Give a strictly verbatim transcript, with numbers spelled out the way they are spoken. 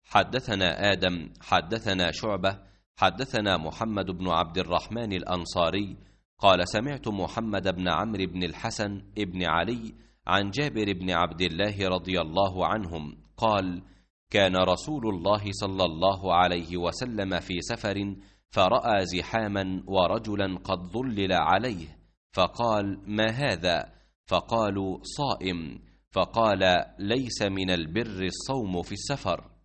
حدثنا آدم حدثنا شعبة حدثنا محمد بن عبد الرحمن الأنصاري قال سمعت محمد بن عمرو بن الحسن ابن علي عن جابر بن عبد الله رضي الله عنهم قال كان رسول الله صلى الله عليه وسلم في سفر فرأى زحاما ورجلا قد ظلل عليه فقال ما هذا؟ فقالوا صائم. فقال ليس من البر الصوم في السفر.